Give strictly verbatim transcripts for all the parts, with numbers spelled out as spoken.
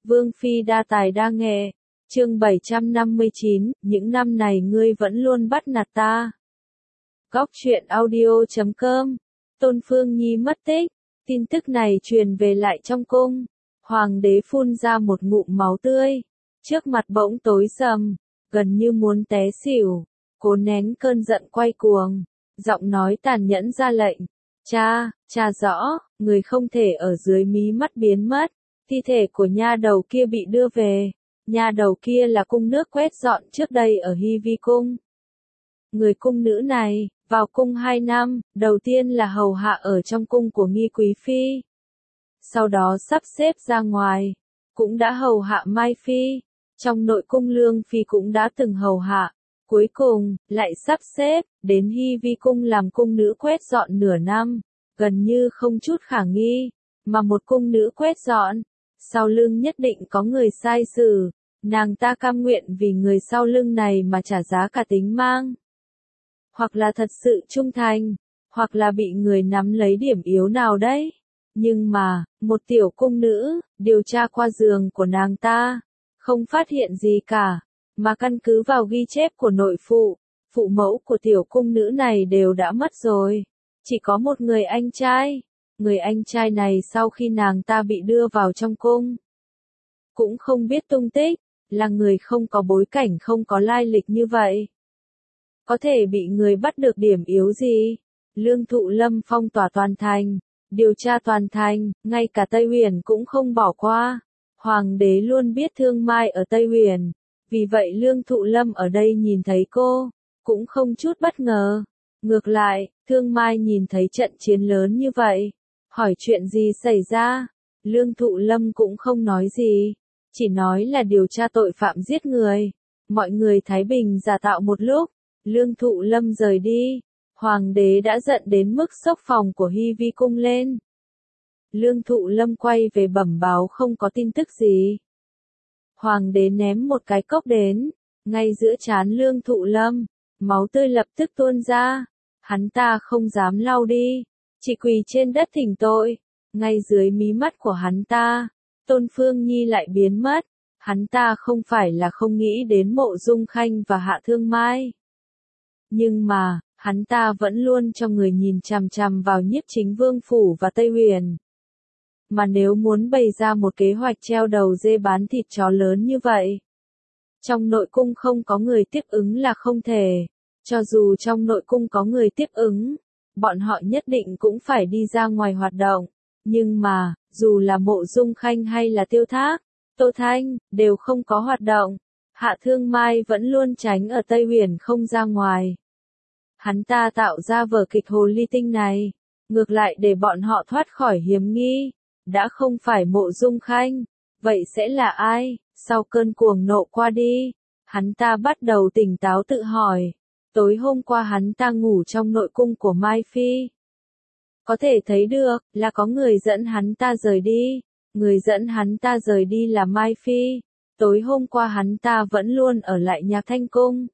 Vương Phi đa tài đa nghệ. Chương bảy trăm năm mươi chín, những năm này ngươi vẫn luôn bắt nạt ta. Góc truyện audio chấm com. Tôn Phương Nhi mất tích. Tin tức này truyền về lại trong cung. Hoàng đế phun ra một ngụm máu tươi. Trước mặt bỗng tối sầm, gần như muốn té xỉu. Cố nén cơn giận quay cuồng. Giọng nói tàn nhẫn ra lệnh. Cha, cha rõ, người không thể ở dưới mí mắt biến mất. Thi thể của nha đầu kia bị đưa về. Nha đầu kia là cung nước quét dọn trước đây ở Hy Vi Cung. Người cung nữ này, vào cung hai năm, đầu tiên là hầu hạ ở trong cung của Nghi Quý Phi. Sau đó sắp xếp ra ngoài, cũng đã hầu hạ Mai Phi. Trong nội cung Lương Phi cũng đã từng hầu hạ. Cuối cùng, lại sắp xếp, đến Hy Vi Cung làm cung nữ quét dọn nửa năm. Gần như không chút khả nghi, mà một cung nữ quét dọn. Sau lưng nhất định có người sai xử, nàng ta cam nguyện vì người sau lưng này mà trả giá cả tính mang. Hoặc là thật sự trung thành, hoặc là bị người nắm lấy điểm yếu nào đấy. Nhưng mà, một tiểu cung nữ, điều tra qua giường của nàng ta, không phát hiện gì cả, mà căn cứ vào ghi chép của nội phụ, phụ mẫu của tiểu cung nữ này đều đã mất rồi. Chỉ có một người anh trai. Người anh trai này sau khi nàng ta bị đưa vào trong cung, cũng không biết tung tích, là người không có bối cảnh không có lai lịch như vậy. Có thể bị người bắt được điểm yếu gì? Lương Thụ Lâm phong tỏa toàn thành, điều tra toàn thành, ngay cả Tây Huyền cũng không bỏ qua. Hoàng đế luôn biết Thương Mai ở Tây Huyền, vì vậy Lương Thụ Lâm ở đây nhìn thấy cô, cũng không chút bất ngờ. Ngược lại, Thương Mai nhìn thấy trận chiến lớn như vậy, hỏi chuyện gì xảy ra, Lương Thụ Lâm cũng không nói gì, chỉ nói là điều tra tội phạm giết người. Mọi người thái bình giả tạo một lúc, Lương Thụ Lâm rời đi, Hoàng đế đã giận đến mức xốc phòng của Hy Vi Cung lên. Lương Thụ Lâm quay về bẩm báo không có tin tức gì. Hoàng đế ném một cái cốc đến, ngay giữa trán Lương Thụ Lâm, máu tươi lập tức tuôn ra, hắn ta không dám lau đi. Chỉ quỳ trên đất thỉnh tội, ngay dưới mí mắt của hắn ta, Tôn Phương Nhi lại biến mất. Hắn ta không phải là không nghĩ đến Mộ Dung Khanh và Hạ Thương Mai. Nhưng mà, hắn ta vẫn luôn cho người nhìn chằm chằm vào Nhiếp Chính Vương Phủ và Tây Huyền. Mà nếu muốn bày ra một kế hoạch treo đầu dê bán thịt chó lớn như vậy, trong nội cung không có người tiếp ứng là không thể. Cho dù trong nội cung có người tiếp ứng, bọn họ nhất định cũng phải đi ra ngoài hoạt động. Nhưng mà, dù là Mộ Dung Khanh hay là Tiêu Thác, Tô Thanh, đều không có hoạt động. Hạ Thương Mai vẫn luôn tránh ở Tây Huyền không ra ngoài. Hắn ta tạo ra vở kịch hồ ly tinh này, ngược lại để bọn họ thoát khỏi hiểm nghi. Đã không phải Mộ Dung Khanh, vậy sẽ là ai? Sau cơn cuồng nộ qua đi, hắn ta bắt đầu tỉnh táo tự hỏi. Tối hôm qua hắn ta ngủ trong nội cung của Mai Phi. Có thể thấy được là có người dẫn hắn ta rời đi. Người dẫn hắn ta rời đi là Mai Phi. Tối hôm qua hắn ta vẫn luôn ở lại Nhạc Thanh Cung.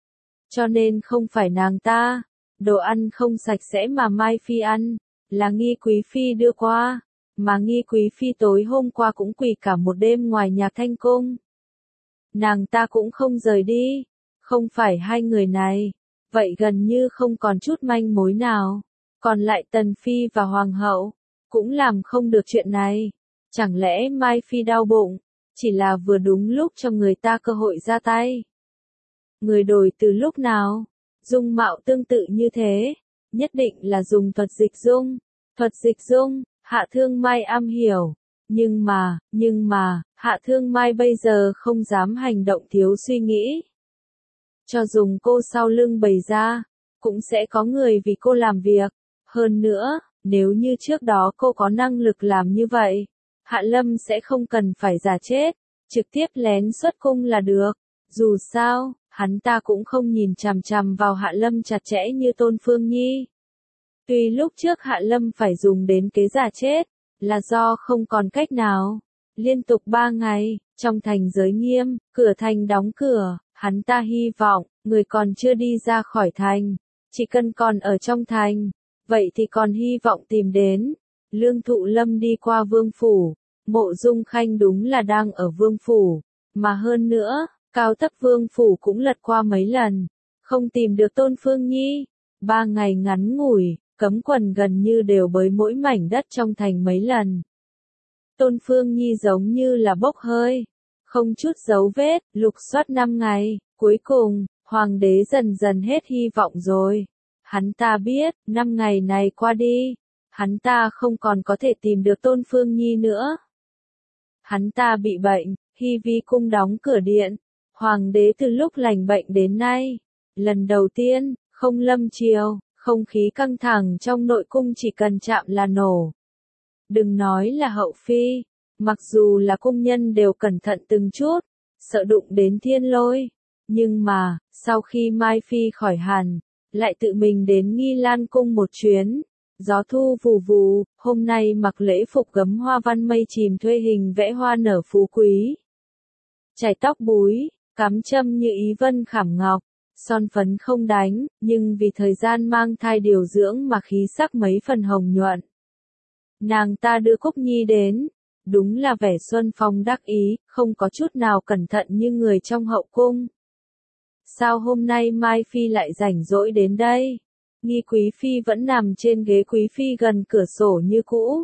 Cho nên không phải nàng ta. Đồ ăn không sạch sẽ mà Mai Phi ăn, là Nghi Quý Phi đưa qua. Mà Nghi Quý Phi tối hôm qua cũng quỳ cả một đêm ngoài Nhạc Thanh Cung. Nàng ta cũng không rời đi. Không phải hai người này. Vậy gần như không còn chút manh mối nào. Còn lại Tần Phi và Hoàng hậu, cũng làm không được chuyện này. Chẳng lẽ Mai Phi đau bụng, chỉ là vừa đúng lúc cho người ta cơ hội ra tay. Người đổi từ lúc nào, dung mạo tương tự như thế, nhất định là dùng thuật dịch dung. Thuật dịch dung, Hạ Thương Mai am hiểu. Nhưng mà, nhưng mà, Hạ Thương Mai bây giờ không dám hành động thiếu suy nghĩ. Cho dùng cô sau lưng bày ra, cũng sẽ có người vì cô làm việc. Hơn nữa, nếu như trước đó cô có năng lực làm như vậy, Hạ Lâm sẽ không cần phải giả chết, trực tiếp lén xuất cung là được. Dù sao, hắn ta cũng không nhìn chằm chằm vào Hạ Lâm chặt chẽ như Tôn Phương Nhi. Tuy lúc trước Hạ Lâm phải dùng đến kế giả chết, là do không còn cách nào. Liên tục ba ngày, trong thành giới nghiêm, cửa thành đóng cửa, hắn ta hy vọng, người còn chưa đi ra khỏi thành, chỉ cần còn ở trong thành, vậy thì còn hy vọng tìm đến. Lương Thụ Lâm đi qua vương phủ, Mộ Dung Khanh đúng là đang ở vương phủ, mà hơn nữa, cao thấp vương phủ cũng lật qua mấy lần, không tìm được Tôn Phương Nhi. Ba ngày ngắn ngủi, cấm quần gần như đều bới mỗi mảnh đất trong thành mấy lần. Tôn Phương Nhi giống như là bốc hơi, không chút dấu vết, lục soát năm ngày, cuối cùng, hoàng đế dần dần hết hy vọng rồi. Hắn ta biết, năm ngày này qua đi, hắn ta không còn có thể tìm được Tôn Phương Nhi nữa. Hắn ta bị bệnh, Hy Vi cung đóng cửa điện. Hoàng đế từ lúc lành bệnh đến nay, lần đầu tiên, không lâm triều, không khí căng thẳng trong nội cung chỉ cần chạm là nổ. Đừng nói là hậu phi, mặc dù là cung nhân đều cẩn thận từng chút, sợ đụng đến thiên lôi. Nhưng mà, sau khi Mai Phi khỏi hẳn, lại tự mình đến Nghi Lan cung một chuyến. Gió thu vù vù, hôm nay mặc lễ phục gấm hoa văn mây chìm thuê hình vẽ hoa nở phú quý. Chải tóc búi, cắm châm như ý vân khảm ngọc, son phấn không đánh, nhưng vì thời gian mang thai điều dưỡng mà khí sắc mấy phần hồng nhuận. Nàng ta đưa Cúc Nhi đến, đúng là vẻ xuân phong đắc ý, không có chút nào cẩn thận như người trong hậu cung. Sao hôm nay Mai Phi lại rảnh rỗi đến đây? Nghi Quý Phi vẫn nằm trên ghế Quý Phi gần cửa sổ như cũ.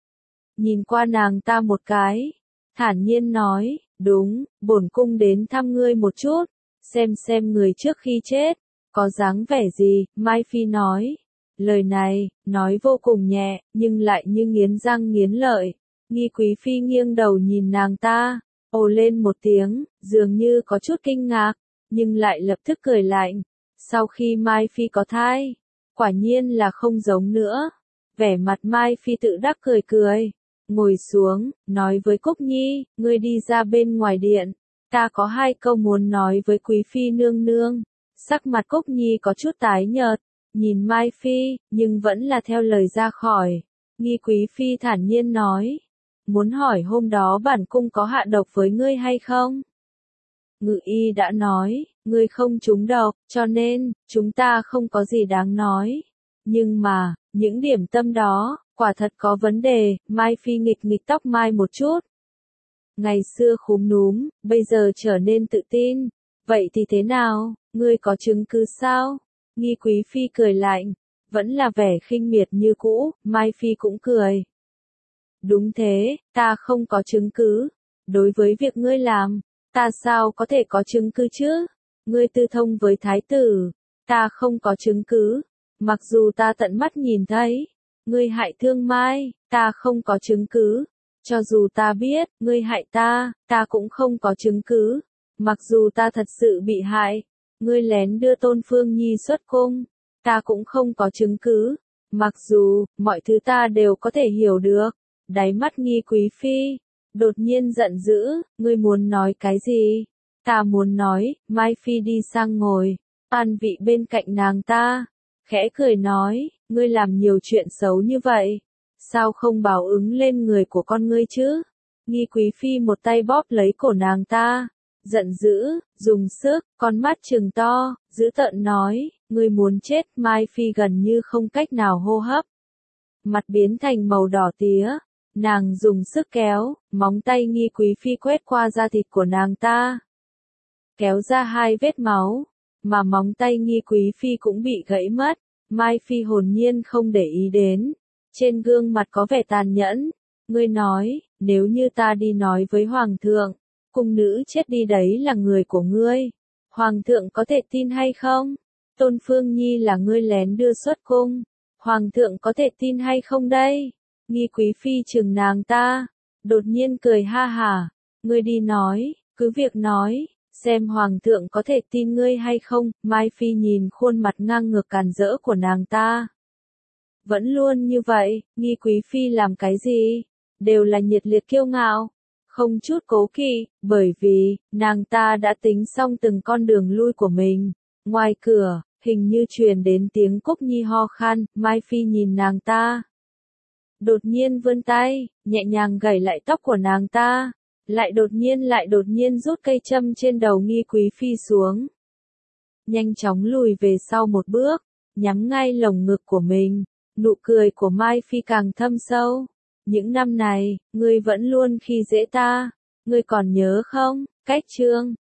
Nhìn qua nàng ta một cái, thản nhiên nói, đúng, bổn cung đến thăm ngươi một chút, xem xem người trước khi chết, có dáng vẻ gì, Mai Phi nói. Lời này, nói vô cùng nhẹ, nhưng lại như nghiến răng nghiến lợi. Nghi Quý Phi nghiêng đầu nhìn nàng ta, ồ lên một tiếng, dường như có chút kinh ngạc, nhưng lại lập tức cười lạnh. Sau khi Mai Phi có thai, quả nhiên là không giống nữa. Vẻ mặt Mai Phi tự đắc cười cười, ngồi xuống, nói với Cúc Nhi, ngươi đi ra bên ngoài điện, ta có hai câu muốn nói với Quý Phi nương nương. Sắc mặt Cúc Nhi có chút tái nhợt, nhìn Mai Phi, nhưng vẫn là theo lời ra khỏi. Nghi Quý Phi thản nhiên nói, muốn hỏi hôm đó bản cung có hạ độc với ngươi hay không? Ngự y đã nói, ngươi không trúng độc, cho nên, chúng ta không có gì đáng nói. Nhưng mà, những điểm tâm đó, quả thật có vấn đề. Mai Phi nghịch nghịch tóc mai một chút. Ngày xưa khúm núm, bây giờ trở nên tự tin. Vậy thì thế nào, ngươi có chứng cứ sao? Nghi Quý Phi cười lạnh, vẫn là vẻ khinh miệt như cũ. Mai Phi cũng cười. Đúng thế, ta không có chứng cứ. Đối với việc ngươi làm, ta sao có thể có chứng cứ chứ? Ngươi tư thông với thái tử, ta không có chứng cứ. Mặc dù ta tận mắt nhìn thấy, ngươi hại Thương Mai, ta không có chứng cứ. Cho dù ta biết, ngươi hại ta, ta cũng không có chứng cứ. Mặc dù ta thật sự bị hại, ngươi lén đưa Tôn Phương Nhi xuất cung, ta cũng không có chứng cứ. Mặc dù, mọi thứ ta đều có thể hiểu được. Đáy mắt Nghi Quý Phi đột nhiên giận dữ, ngươi muốn nói cái gì? Ta muốn nói. Mai Phi đi sang ngồi, an vị bên cạnh nàng ta, khẽ cười nói, ngươi làm nhiều chuyện xấu như vậy, sao không báo ứng lên người của con ngươi chứ? Nghi Quý Phi một tay bóp lấy cổ nàng ta, giận dữ, dùng sức, con mắt trừng to, dữ tợn nói, ngươi muốn chết. Mai Phi gần như không cách nào hô hấp, mặt biến thành màu đỏ tía. Nàng dùng sức kéo, móng tay Nghi Quý Phi quét qua da thịt của nàng ta, kéo ra hai vết máu, mà móng tay Nghi Quý Phi cũng bị gãy mất. Mai Phi hồn nhiên không để ý đến, trên gương mặt có vẻ tàn nhẫn. Ngươi nói, nếu như ta đi nói với Hoàng thượng, cung nữ chết đi đấy là người của ngươi, Hoàng thượng có thể tin hay không? Tôn Phương Nhi là ngươi lén đưa xuất cung, Hoàng thượng có thể tin hay không đây? Nghi Quý Phi trừng nàng ta, đột nhiên cười ha hả, ngươi đi nói, cứ việc nói, xem Hoàng thượng có thể tin ngươi hay không. Mai Phi nhìn khuôn mặt ngang ngược càn rỡ của nàng ta. Vẫn luôn như vậy, Nghi Quý Phi làm cái gì, đều là nhiệt liệt kiêu ngạo, không chút cố kỵ, bởi vì, nàng ta đã tính xong từng con đường lui của mình. Ngoài cửa, hình như truyền đến tiếng Cúc Nhi ho khan. Mai Phi nhìn nàng ta, đột nhiên vươn tay, nhẹ nhàng gẩy lại tóc của nàng ta, lại đột nhiên lại đột nhiên rút cây châm trên đầu Nghi Quý Phi xuống. Nhanh chóng lùi về sau một bước, nhắm ngay lồng ngực của mình, nụ cười của Mai Phi càng thâm sâu. những năm này, ngươi vẫn luôn khi dễ ta, ngươi còn nhớ không? Cách chương